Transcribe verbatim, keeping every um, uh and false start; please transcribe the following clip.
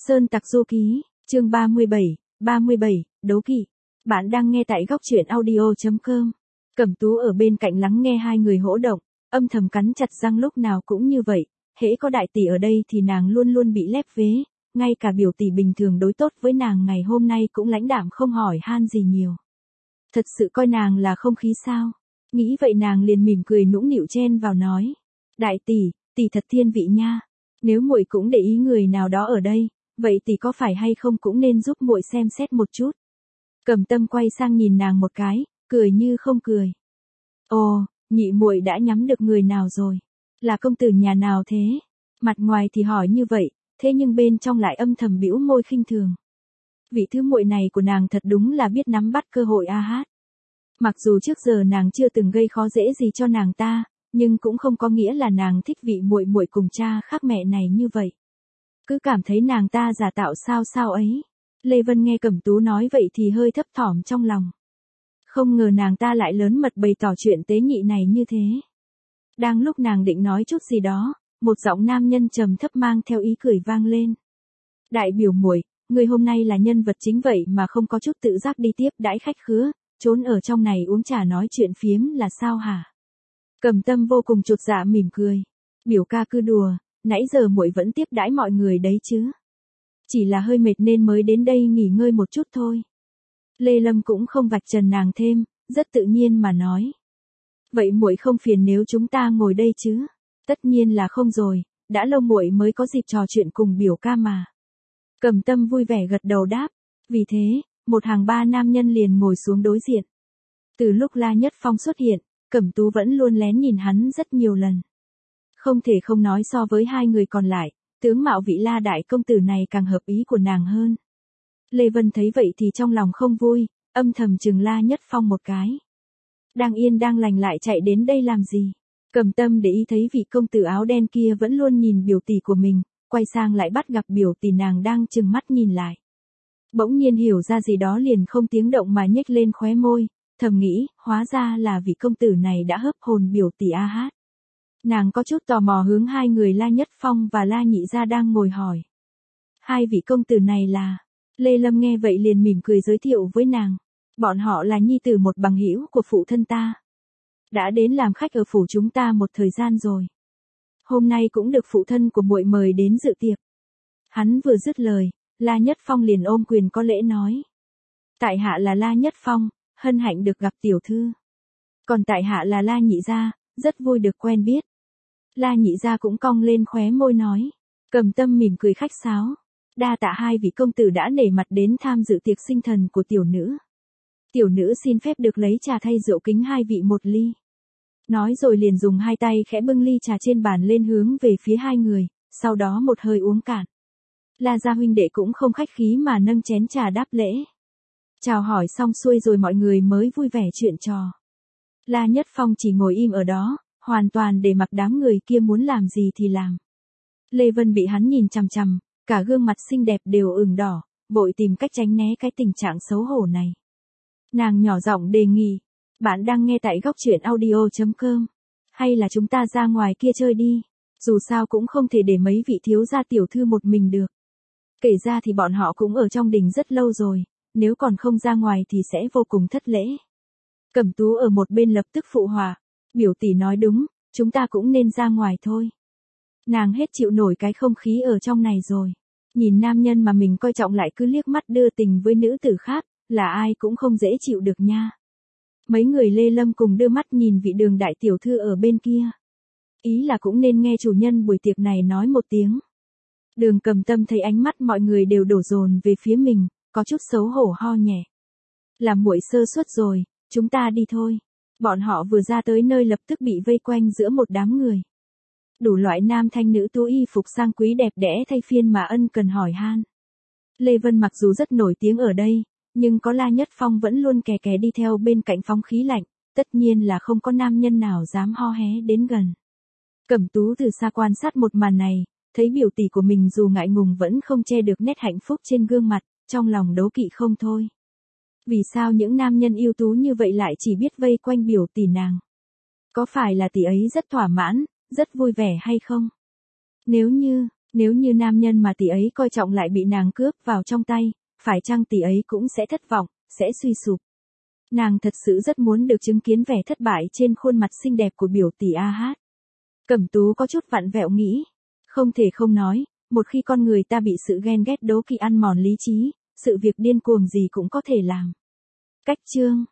Sơn Tặc Du Ký, chương ba mươi bảy, ba mươi bảy, đố kỵ. Bạn đang nghe tại góc truyện audio chấm com. Cẩm Tú ở bên cạnh lắng nghe hai người hỗ động, âm thầm cắn chặt răng lúc nào cũng như vậy, hễ có đại tỷ ở đây thì nàng luôn luôn bị lép vế, ngay cả biểu tỷ bình thường đối tốt với nàng ngày hôm nay cũng lãnh đạm không hỏi han gì nhiều. Thật sự coi nàng là không khí sao? Nghĩ vậy nàng liền mỉm cười nũng nịu chen vào nói, đại tỷ, tỷ thật thiên vị nha. Nếu muội cũng để ý người nào đó ở đây, vậy tỷ có phải hay không cũng nên giúp muội xem xét một chút. Cẩm Tâm quay sang nhìn nàng một cái, cười như không cười. Ồ, nhị muội đã nhắm được người nào rồi? Là công tử nhà nào thế? Mặt ngoài thì hỏi như vậy, thế nhưng bên trong lại âm thầm bĩu môi khinh thường. Vị thứ muội này của nàng thật đúng là biết nắm bắt cơ hội a hát. Mặc dù trước giờ nàng chưa từng gây khó dễ gì cho nàng ta, nhưng cũng không có nghĩa là nàng thích vị muội muội cùng cha khác mẹ này như vậy. Cứ cảm thấy nàng ta giả tạo sao sao ấy. Lê Vân nghe Cẩm Tú nói vậy thì hơi thấp thỏm trong lòng. Không ngờ nàng ta lại lớn mật bày tỏ chuyện tế nhị này như thế. Đang lúc nàng định nói chút gì đó, một giọng nam nhân trầm thấp mang theo ý cười vang lên. Đại biểu muội, người hôm nay là nhân vật chính vậy mà không có chút tự giác đi tiếp đãi khách khứa, trốn ở trong này uống trà nói chuyện phiếm là sao hả? Cẩm Tâm vô cùng chột dạ mỉm cười. Biểu ca cứ đùa, nãy giờ muội vẫn tiếp đãi mọi người đấy chứ. Chỉ là hơi mệt nên mới đến đây nghỉ ngơi một chút thôi. Lê Lâm cũng không vạch trần nàng thêm, rất tự nhiên mà nói. Vậy muội không phiền nếu chúng ta ngồi đây chứ? Tất nhiên là không rồi, đã lâu muội mới có dịp trò chuyện cùng biểu ca mà. Cẩm Tâm vui vẻ gật đầu đáp. Vì thế, một hàng ba nam nhân liền ngồi xuống đối diện. Từ lúc La Nhất Phong xuất hiện, Cẩm Tú vẫn luôn lén nhìn hắn rất nhiều lần. Không thể không nói so với hai người còn lại, tướng mạo vị La đại công tử này càng hợp ý của nàng hơn. Lê Vân thấy vậy thì trong lòng không vui, âm thầm chừng La Nhất Phong một cái. Đang yên đang lành lại chạy đến đây làm gì? Cẩm Tâm để ý thấy vị công tử áo đen kia vẫn luôn nhìn biểu tỷ của mình, quay sang lại bắt gặp biểu tỷ nàng đang chừng mắt nhìn lại. Bỗng nhiên hiểu ra gì đó liền không tiếng động mà nhếch lên khóe môi, thầm nghĩ, hóa ra là vị công tử này đã hấp hồn biểu tỷ a hát. Nàng có chút tò mò hướng hai người La Nhất Phong và La Nhị Gia đang ngồi hỏi. Hai vị công tử này là... Lê Lâm nghe vậy liền mỉm cười giới thiệu với nàng. Bọn họ là nhi tử một bằng hữu của phụ thân ta. Đã đến làm khách ở phủ chúng ta một thời gian rồi. Hôm nay cũng được phụ thân của muội mời đến dự tiệc. Hắn vừa dứt lời, La Nhất Phong liền ôm quyền có lễ nói. Tại hạ là La Nhất Phong, hân hạnh được gặp tiểu thư. Còn tại hạ là La Nhị Gia, rất vui được quen biết. La Nhị Gia cũng cong lên khóe môi nói. Cẩm Tâm mỉm cười khách sáo. Đa tạ hai vị công tử đã nể mặt đến tham dự tiệc sinh thần của tiểu nữ. Tiểu nữ xin phép được lấy trà thay rượu kính hai vị một ly. Nói rồi liền dùng hai tay khẽ bưng ly trà trên bàn lên hướng về phía hai người, sau đó một hơi uống cạn. La gia huynh đệ cũng không khách khí mà nâng chén trà đáp lễ. Chào hỏi xong xuôi rồi mọi người mới vui vẻ chuyện trò. La Nhất Phong chỉ ngồi im ở đó, hoàn toàn để mặc đám người kia muốn làm gì thì làm. Lê Vân bị hắn nhìn chằm chằm, cả gương mặt xinh đẹp đều ửng đỏ, vội tìm cách tránh né cái tình trạng xấu hổ này. Nàng nhỏ giọng đề nghị, bạn đang nghe tại góc truyện audio chấm com, hay là chúng ta ra ngoài kia chơi đi, dù sao cũng không thể để mấy vị thiếu gia tiểu thư một mình được. Kể ra thì bọn họ cũng ở trong đình rất lâu rồi, nếu còn không ra ngoài thì sẽ vô cùng thất lễ. Cẩm Tú ở một bên lập tức phụ họa, biểu tỷ nói đúng, chúng ta cũng nên ra ngoài thôi. Nàng hết chịu nổi cái không khí ở trong này rồi. Nhìn nam nhân mà mình coi trọng lại cứ liếc mắt đưa tình với nữ tử khác, là ai cũng không dễ chịu được nha. Mấy người Lê Lâm cùng đưa mắt nhìn vị Đường đại tiểu thư ở bên kia. Ý là cũng nên nghe chủ nhân buổi tiệc này nói một tiếng. Đường Cẩm Tâm thấy ánh mắt mọi người đều đổ dồn về phía mình, có chút xấu hổ ho nhẹ. Làm muội sơ suất rồi, chúng ta đi thôi. Bọn họ vừa ra tới nơi lập tức bị vây quanh giữa một đám người. Đủ loại nam thanh nữ tú y phục sang quý đẹp đẽ thay phiên mà ân cần hỏi han. Lê Vân mặc dù rất nổi tiếng ở đây, nhưng có La Nhất Phong vẫn luôn kè kè đi theo bên cạnh phóng khí lạnh, tất nhiên là không có nam nhân nào dám ho hé đến gần. Cẩm Tú từ xa quan sát một màn này, thấy biểu tỷ của mình dù ngại ngùng vẫn không che được nét hạnh phúc trên gương mặt, trong lòng đố kỵ không thôi. Vì sao những nam nhân ưu tú như vậy lại chỉ biết vây quanh biểu tỷ nàng? Có phải là tỷ ấy rất thỏa mãn, rất vui vẻ hay không? Nếu như, Nếu như nam nhân mà tỷ ấy coi trọng lại bị nàng cướp vào trong tay, phải chăng tỷ ấy cũng sẽ thất vọng, sẽ suy sụp. Nàng thật sự rất muốn được chứng kiến vẻ thất bại trên khuôn mặt xinh đẹp của biểu tỷ A Hát. Cẩm Tú có chút vặn vẹo nghĩ. Không thể không nói, một khi con người ta bị sự ghen ghét đố kỵ ăn mòn lý trí, sự việc điên cuồng gì cũng có thể làm. Cách chương